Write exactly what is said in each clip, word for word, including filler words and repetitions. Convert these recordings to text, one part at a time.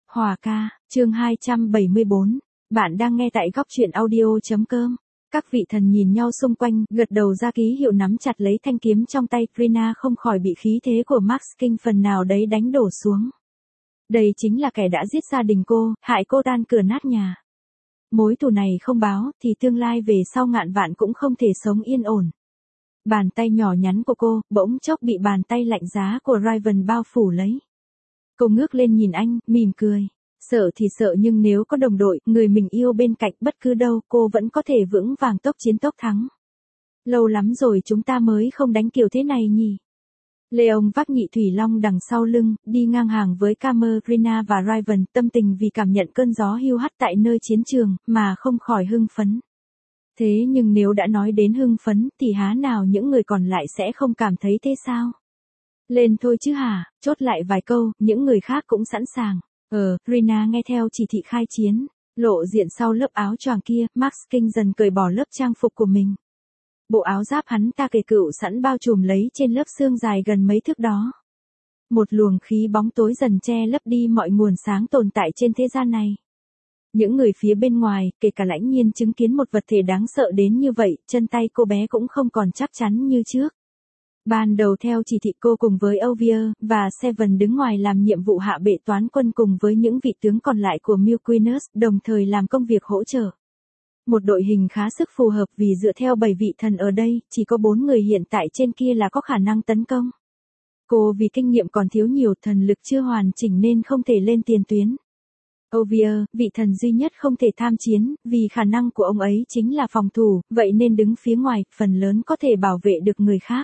Hòa ca, chương hai trăm bảy mươi bốn. Bạn đang nghe tại góc truyện audio.com. Các vị thần nhìn nhau xung quanh, gật đầu ra ký hiệu nắm chặt lấy thanh kiếm trong tay. Rina không khỏi bị khí thế của Max King phần nào đấy đánh đổ xuống. Đây chính là kẻ đã giết gia đình cô, hại cô tan cửa nát nhà. Mối thù này không báo, thì tương lai về sau ngàn vạn cũng không thể sống yên ổn. Bàn tay nhỏ nhắn của cô, bỗng chốc bị bàn tay lạnh giá của Raven bao phủ lấy. Cô ngước lên nhìn anh, mỉm cười. Sợ thì sợ nhưng nếu có đồng đội, người mình yêu bên cạnh bất cứ đâu, cô vẫn có thể vững vàng tốc chiến tốc thắng. Lâu lắm rồi chúng ta mới không đánh kiểu thế này nhỉ. Leon vác nhị thủy long đằng sau lưng, đi ngang hàng với Camer, Rina và Raven, tâm tình vì cảm nhận cơn gió hiu hắt tại nơi chiến trường, mà không khỏi hưng phấn. Thế nhưng nếu đã nói đến hưng phấn, thì há nào những người còn lại sẽ không cảm thấy thế sao? Lên thôi chứ hả, chốt lại vài câu, những người khác cũng sẵn sàng. Ờ, Rina nghe theo chỉ thị khai chiến, lộ diện sau lớp áo choàng kia, Max King dần cởi bỏ lớp trang phục của mình. Bộ áo giáp hắn ta kề cựu sẵn bao trùm lấy trên lớp xương dài gần mấy thước đó. Một luồng khí bóng tối dần che lấp đi mọi nguồn sáng tồn tại trên thế gian này. Những người phía bên ngoài, kể cả Lãnh Nhiên chứng kiến một vật thể đáng sợ đến như vậy, chân tay cô bé cũng không còn chắc chắn như trước. Ban đầu theo chỉ thị cô cùng với Ovia và Seven đứng ngoài làm nhiệm vụ hạ bệ toán quân cùng với những vị tướng còn lại của Milquinus, đồng thời làm công việc hỗ trợ. Một đội hình khá sức phù hợp vì dựa theo bảy vị thần ở đây, chỉ có bốn người hiện tại trên kia là có khả năng tấn công. Cô vì kinh nghiệm còn thiếu nhiều, thần lực chưa hoàn chỉnh nên không thể lên tiền tuyến. Ovia, vị thần duy nhất không thể tham chiến, vì khả năng của ông ấy chính là phòng thủ, vậy nên đứng phía ngoài, phần lớn có thể bảo vệ được người khác.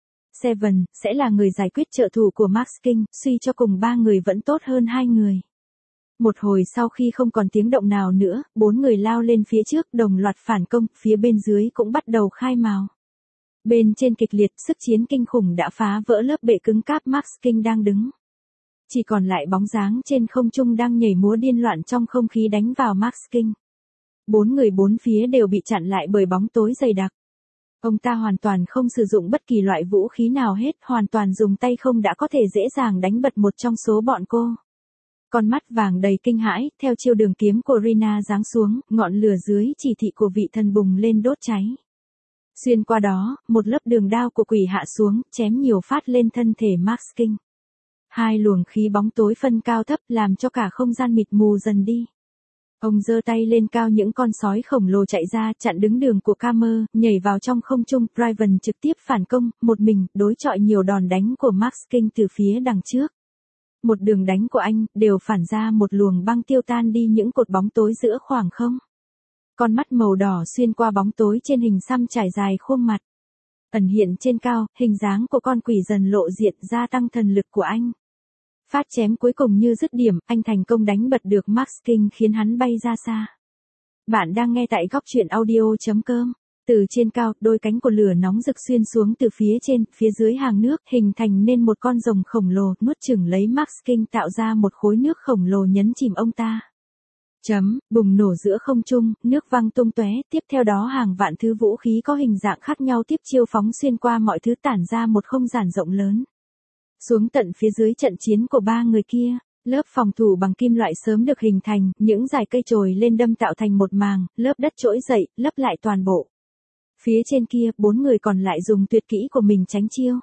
Seven, sẽ là người giải quyết trợ thủ của Max King, suy cho cùng ba người vẫn tốt hơn hai người. Một hồi sau khi không còn tiếng động nào nữa, bốn người lao lên phía trước đồng loạt phản công, phía bên dưới cũng bắt đầu khai mào. Bên trên kịch liệt, sức chiến kinh khủng đã phá vỡ lớp bệ cứng cáp Max King đang đứng. Chỉ còn lại bóng dáng trên không trung đang nhảy múa điên loạn trong không khí đánh vào Max King. Bốn người bốn phía đều bị chặn lại bởi bóng tối dày đặc. Ông ta hoàn toàn không sử dụng bất kỳ loại vũ khí nào hết, hoàn toàn dùng tay không đã có thể dễ dàng đánh bật một trong số bọn cô. Con mắt vàng đầy kinh hãi, theo chiêu đường kiếm của Rina giáng xuống, ngọn lửa dưới chỉ thị của vị thần bùng lên đốt cháy. Xuyên qua đó, một lớp đường đao của quỷ hạ xuống, chém nhiều phát lên thân thể Max King. Hai luồng khí bóng tối phân cao thấp làm cho cả không gian mịt mù dần đi. Ông giơ tay lên cao, những con sói khổng lồ chạy ra chặn đứng đường của Camer, nhảy vào trong không trung. Raven trực tiếp phản công, một mình, đối chọi nhiều đòn đánh của Max King từ phía đằng trước. Một đường đánh của anh, đều phản ra một luồng băng tiêu tan đi những cột bóng tối giữa khoảng không. Con mắt màu đỏ xuyên qua bóng tối trên hình xăm trải dài khuôn mặt. Ẩn hiện trên cao, hình dáng của con quỷ dần lộ diện, gia tăng thần lực của anh. Phát chém cuối cùng như dứt điểm, anh thành công đánh bật được Max King khiến hắn bay ra xa. Bạn đang nghe tại góc truyện audio.com. Từ trên cao, đôi cánh của lửa nóng rực xuyên xuống từ phía trên, phía dưới hàng nước, hình thành nên một con rồng khổng lồ, nuốt chửng lấy Max King, tạo ra một khối nước khổng lồ nhấn chìm ông ta. Chấm, bùng nổ giữa không trung, nước văng tung tóe, tiếp theo đó hàng vạn thứ vũ khí có hình dạng khác nhau tiếp chiêu phóng xuyên qua mọi thứ, tản ra một không gian rộng lớn. Xuống tận phía dưới trận chiến của ba người kia, lớp phòng thủ bằng kim loại sớm được hình thành, những dải cây trồi lên đâm tạo thành một màng, lớp đất trỗi dậy, lấp lại toàn bộ. Phía trên kia, bốn người còn lại dùng tuyệt kỹ của mình tránh chiêu.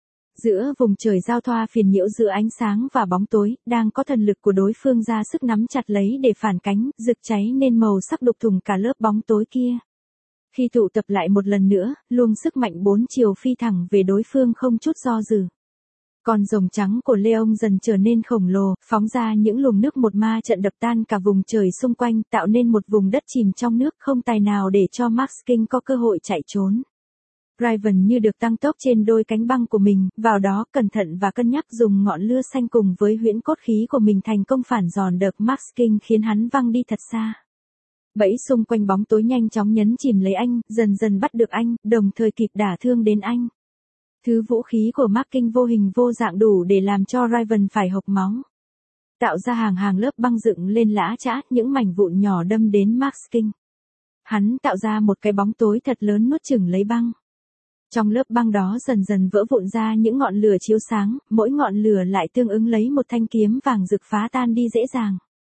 Giữa vùng trời giao thoa phiền nhiễu giữa ánh sáng và bóng tối, đang có thần lực của đối phương ra sức nắm chặt lấy để phản cánh, rực cháy nên màu sắc đục thủng cả lớp bóng tối kia. Khi tụ tập lại một lần nữa, luồng sức mạnh bốn chiều phi thẳng về đối phương không chút do dự. Con rồng trắng của Leon dần trở nên khổng lồ, phóng ra những luồng nước một ma trận đập tan cả vùng trời xung quanh, tạo nên một vùng đất chìm trong nước, không tài nào để cho Max King có cơ hội chạy trốn. Raven như được tăng tốc trên đôi cánh băng của mình, vào đó cẩn thận và cân nhắc dùng ngọn lửa xanh cùng với huyễn cốt khí của mình thành công phản giòn đợt Max King khiến hắn văng đi thật xa. Bẫy xung quanh bóng tối nhanh chóng nhấn chìm lấy anh, dần dần bắt được anh, đồng thời kịp đả thương đến anh. Thứ vũ khí của Max King vô hình vô dạng đủ để làm cho Raven phải hộc máu. Tạo ra hàng hàng lớp băng dựng lên lã chã, những mảnh vụn nhỏ đâm đến Max King. Hắn tạo ra một cái bóng tối thật lớn nuốt chửng lấy băng. Trong lớp băng đó dần dần vỡ vụn ra những ngọn lửa chiếu sáng, mỗi ngọn lửa lại tương ứng lấy một thanh kiếm vàng rực phá tan đi dễ dàng.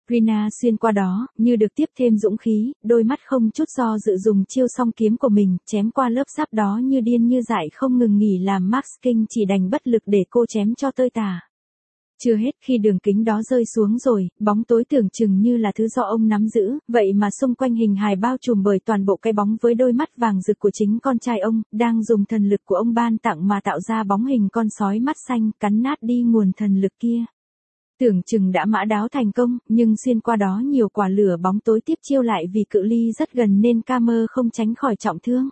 Rina xuyên qua đó, như được tiếp thêm dũng khí, đôi mắt không chút do dự dùng chiêu song kiếm của mình, chém qua lớp giáp đó như điên như dại không ngừng nghỉ làm Max King chỉ đành bất lực để cô chém cho tơi tả. Chưa hết khi đường kính đó rơi xuống rồi, bóng tối tưởng chừng như là thứ do ông nắm giữ, vậy mà xung quanh hình hài bao trùm bởi toàn bộ cái bóng với đôi mắt vàng rực của chính con trai ông, đang dùng thần lực của ông ban tặng mà tạo ra bóng hình con sói mắt xanh cắn nát đi nguồn thần lực kia. Tưởng chừng đã mã đáo thành công, nhưng xuyên qua đó nhiều quả lửa bóng tối tiếp chiêu lại vì cự ly rất gần nên Camer không tránh khỏi trọng thương.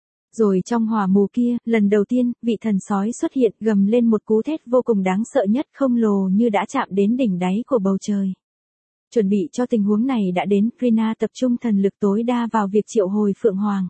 Rồi trong hỏa mù kia, lần đầu tiên, vị thần sói xuất hiện gầm lên một cú thét vô cùng đáng sợ nhất không lồ như đã chạm đến đỉnh đáy của bầu trời. Chuẩn bị cho tình huống này đã đến, Rina tập trung thần lực tối đa vào việc triệu hồi Phượng Hoàng.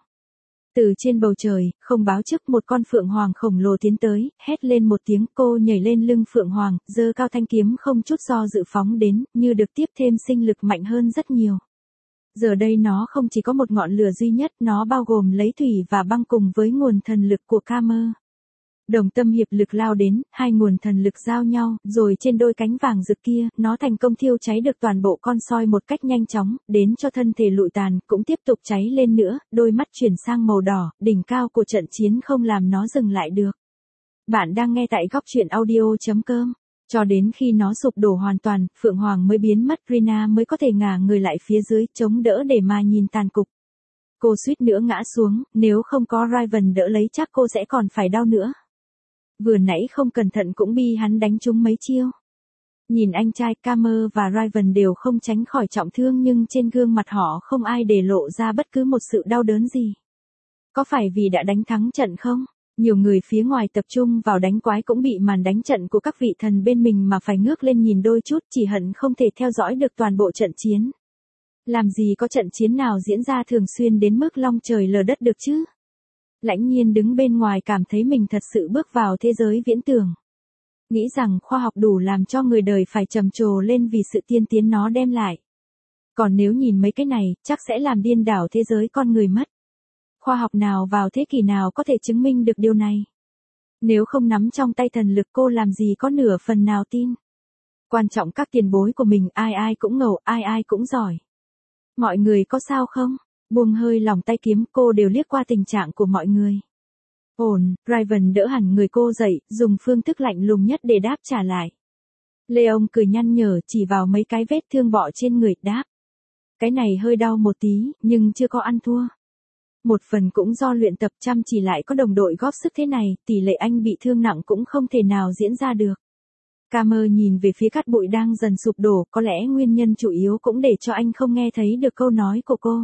Từ trên bầu trời, không báo trước một con Phượng Hoàng khổng lồ tiến tới, hét lên một tiếng cô nhảy lên lưng Phượng Hoàng, giơ cao thanh kiếm không chút do dự phóng đến, như được tiếp thêm sinh lực mạnh hơn rất nhiều. Giờ đây nó không chỉ có một ngọn lửa duy nhất, nó bao gồm lấy thủy và băng cùng với nguồn thần lực của Camer. Đồng tâm hiệp lực lao đến, hai nguồn thần lực giao nhau, rồi trên đôi cánh vàng rực kia, nó thành công thiêu cháy được toàn bộ con soi một cách nhanh chóng, đến cho thân thể lụi tàn, cũng tiếp tục cháy lên nữa, đôi mắt chuyển sang màu đỏ, đỉnh cao của trận chiến không làm nó dừng lại được. Bạn đang nghe tại góc truyện audio chấm com. Cho đến khi nó sụp đổ hoàn toàn, Phượng Hoàng mới biến mất, Rina mới có thể ngả người lại phía dưới, chống đỡ để mà nhìn tàn cục. Cô suýt nữa ngã xuống, nếu không có Raven đỡ lấy chắc cô sẽ còn phải đau nữa. Vừa nãy không cẩn thận cũng bị hắn đánh trúng mấy chiêu. Nhìn anh trai Camer và Raven đều không tránh khỏi trọng thương nhưng trên gương mặt họ không ai để lộ ra bất cứ một sự đau đớn gì. Có phải vì đã đánh thắng trận không? Nhiều người phía ngoài tập trung vào đánh quái cũng bị màn đánh trận của các vị thần bên mình mà phải ngước lên nhìn đôi chút, chỉ hận không thể theo dõi được toàn bộ trận chiến. Làm gì có trận chiến nào diễn ra thường xuyên đến mức long trời lở đất được chứ? Lãnh Nhiên đứng bên ngoài cảm thấy mình thật sự bước vào thế giới viễn tưởng. Nghĩ rằng khoa học đủ làm cho người đời phải trầm trồ lên vì sự tiên tiến nó đem lại. Còn nếu nhìn mấy cái này, chắc sẽ làm điên đảo thế giới con người mất. Khoa học nào vào thế kỷ nào có thể chứng minh được điều này? Nếu không nắm trong tay thần lực cô làm gì có nửa phần nào tin. Quan trọng các tiền bối của mình ai ai cũng ngầu, ai ai cũng giỏi. Mọi người có sao không? Buông hơi lòng tay kiếm cô đều liếc qua tình trạng của mọi người. Ổn, Raven đỡ hẳn người cô dậy, dùng phương thức lạnh lùng nhất để đáp trả lại. Leon cười nhăn nhở chỉ vào mấy cái vết thương bọ trên người, đáp. Cái này hơi đau một tí, nhưng chưa có ăn thua. Một phần cũng do luyện tập chăm chỉ lại có đồng đội góp sức thế này, tỷ lệ anh bị thương nặng cũng không thể nào diễn ra được. Camer nhìn về phía cát bụi đang dần sụp đổ, có lẽ nguyên nhân chủ yếu cũng để cho anh không nghe thấy được câu nói của cô.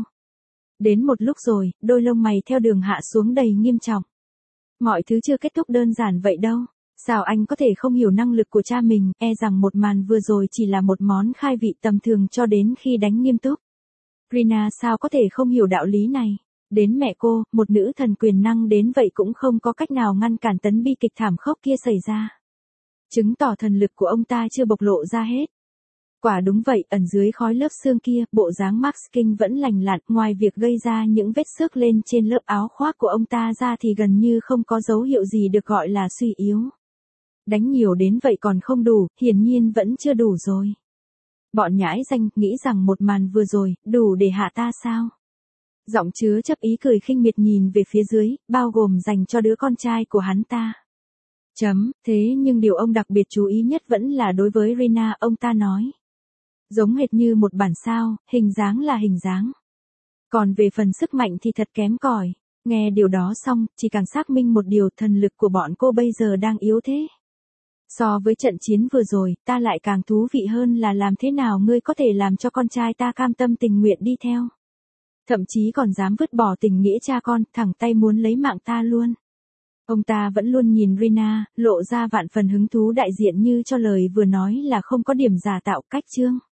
Đến một lúc rồi, đôi lông mày theo đường hạ xuống đầy nghiêm trọng. Mọi thứ chưa kết thúc đơn giản vậy đâu. Sao anh có thể không hiểu năng lực của cha mình, e rằng một màn vừa rồi chỉ là một món khai vị tầm thường cho đến khi đánh nghiêm túc. Rina sao có thể không hiểu đạo lý này. Đến mẹ cô, một nữ thần quyền năng đến vậy cũng không có cách nào ngăn cản tấn bi kịch thảm khốc kia xảy ra. Chứng tỏ thần lực của ông ta chưa bộc lộ ra hết. Quả đúng vậy, ẩn dưới khói lớp xương kia, bộ dáng Max King vẫn lành lặn, ngoài việc gây ra những vết xước lên trên lớp áo khoác của ông ta ra thì gần như không có dấu hiệu gì được gọi là suy yếu. Đánh nhiều đến vậy còn không đủ, hiển nhiên vẫn chưa đủ rồi. Bọn nhãi danh, nghĩ rằng một màn vừa rồi, đủ để hạ ta sao? Giọng chứa chấp ý cười khinh miệt nhìn về phía dưới, bao gồm dành cho đứa con trai của hắn ta. Chấm, thế nhưng điều ông đặc biệt chú ý nhất vẫn là đối với Rina, ông ta nói. Giống hệt như một bản sao, hình dáng là hình dáng. Còn về phần sức mạnh thì thật kém cỏi. Nghe điều đó xong, chỉ càng xác minh một điều, thần lực của bọn cô bây giờ đang yếu thế. So với trận chiến vừa rồi, ta lại càng thú vị hơn là làm thế nào ngươi có thể làm cho con trai ta cam tâm tình nguyện đi theo. Thậm chí còn dám vứt bỏ tình nghĩa cha con, thẳng tay muốn lấy mạng ta luôn. Ông ta vẫn luôn nhìn Rina, lộ ra vạn phần hứng thú đại diện như cho lời vừa nói là không có điểm giả tạo cách chương.